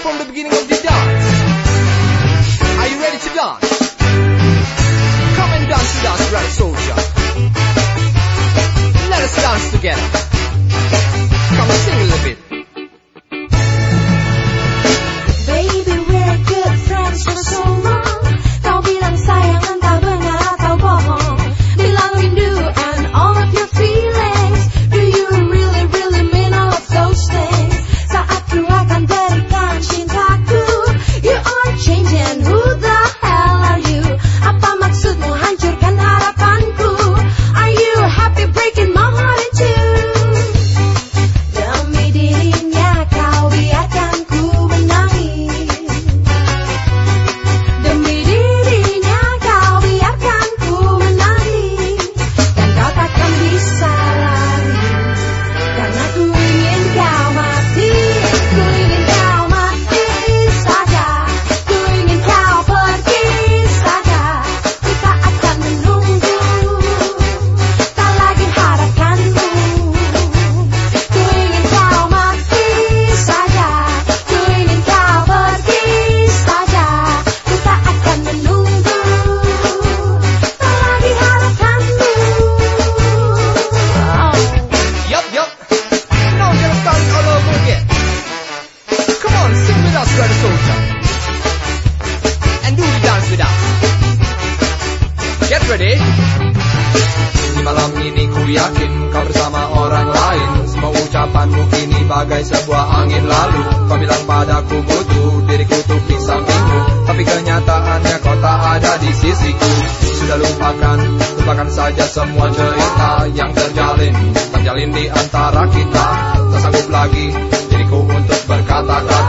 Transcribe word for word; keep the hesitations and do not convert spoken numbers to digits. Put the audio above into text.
start from the beginning of the dance. Are you ready to dance? Come and dance with us, brother soldier. Let us dance together. Come and sing a little bit. Baby, we're good friends for so long. Kau bilang sayang entah benar atau bohong. Bilang rindu and all of your feelings. Do you really, really mean all of those things? Saat ku akan berikan cintaku, you are changing. Who the hell are you? Apa maksudmu hancurkan harapanku? Are you happy breaking my heart in two? Demi dirinya kau biarkan ku menangis. Demi dirinya kau biarkan ku menangis. Dan kau takkan bisa lari, karena ku ingin kau mati. Ku ingin kau mati saja. Ku ingin kau pergi saja. Ku tak akan menunggu, tak lagi harapkanmu. Ku ingin kau mati saja. Ku ingin kau pergi saja. Ku tak akan menunggu, tak lagi harapkanmu. Oh. Yup, yup. Now we're gonna start it all over again. Come on, sing with us, brother soldier. And do the dance with us. Get ready. Di malam ini ku yakin kau bersama orang lain. Semua ucapanmu kini bagai sebuah angin lalu. Kau bilang padaku butuh diriku tuh di sampingmu, tapi kenyataannya kau tak ada di sisiku. Sudah lupakan, lupakan saja semua cerita yang terjalin, terjalin di antara kita. Tak sanggup lagi diriku untuk berkata-kata.